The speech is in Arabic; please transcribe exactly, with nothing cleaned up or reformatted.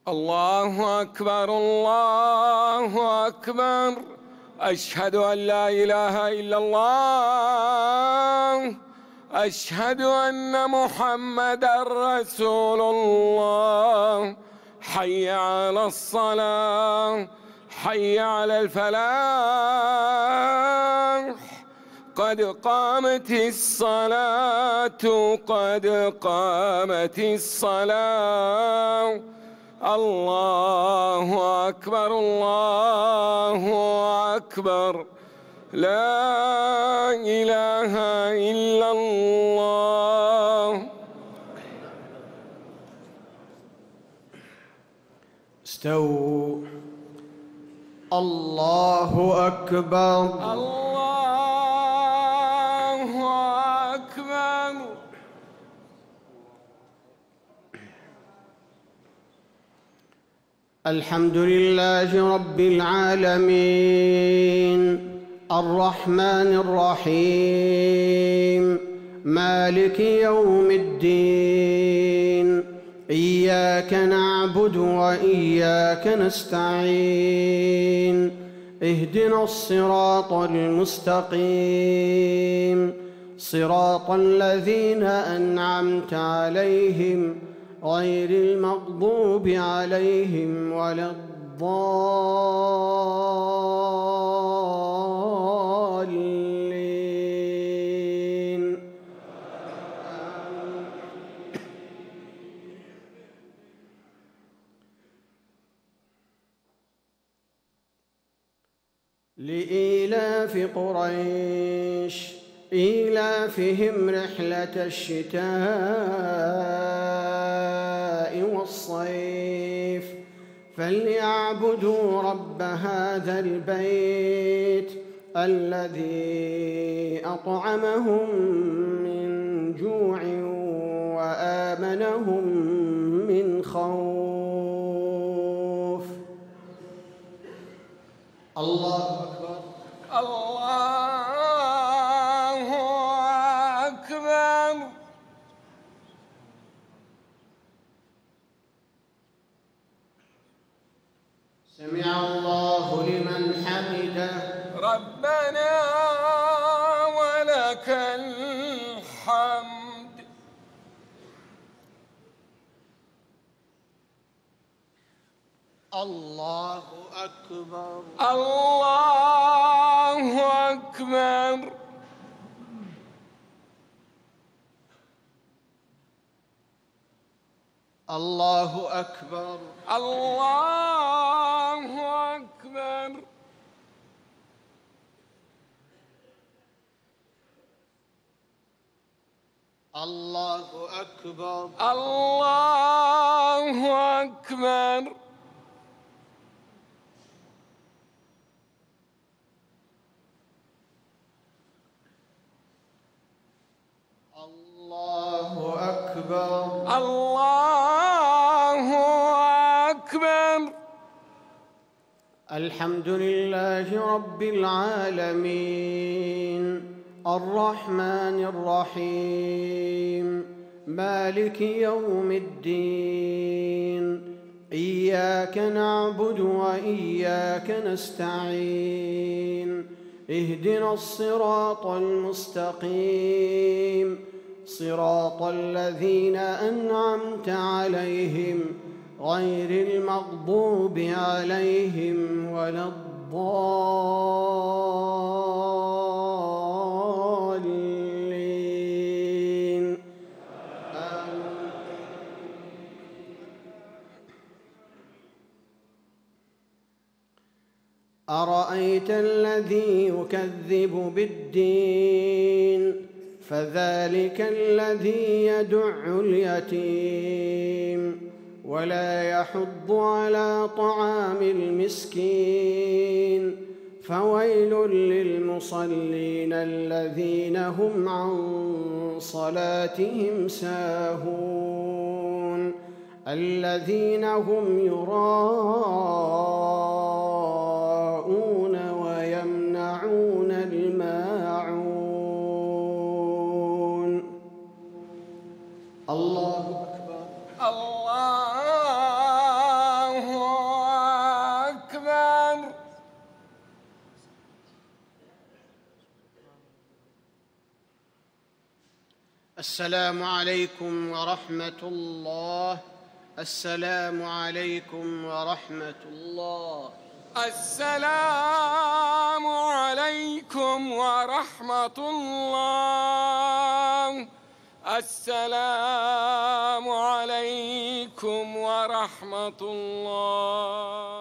الله أكبر الله أكبر. أشهد أن لا إله إلا الله. أشهد أن محمدًا رسول الله. حي على الصلاة، حي على الفلاح، قد قامت الصلاة، قد قامت الصلاة. الله أكبر الله أكبر. لا إله إلا الله. استووا. الله أكبر الله أكبر. الحمد لله رب العالمين الرحمن الرحيم مالك يوم الدين. إياك نعبد وإياك نستعين. اهدنا الصراط المستقيم صراط الذين أنعمت عليهم غير المغضوب عليهم ولا الضالين. لإيلاف قريش إيلافهم رحلة الشتاء والصيف فليعبدوا رب هذا البيت الذي أطعمهم من جوع وآمنهم من خوف. الله أكبر الله أكبر. سمع الله لمن حمده. ربنا ولك الحمد. الله أكبر الله أكبر. الله أكبر الله أكبر. الله أكبر الله أكبر. الله أكبر الله أكبر. الحمد لله رب العالمين الرحمن الرحيم مالك يوم الدين. إياك نعبد وإياك نستعين. اهدنا الصراط المستقيم صراط الذين أنعمت عليهم غير المغضوب عليهم ولا الضالين. آمين. أرأيت الذي يكذب بالدين فذلك الذي يدع اليتيم ولا يحض على طعام المسكين. فويل للمصلين الذين هم عن صلاتهم ساهون الذين هم يراءون ويمنعون الماعون. الله أكبر الله السلام عليكم ورحمة الله. السلام عليكم ورحمة الله. السلام عليكم ورحمة الله. السلام عليكم ورحمة الله.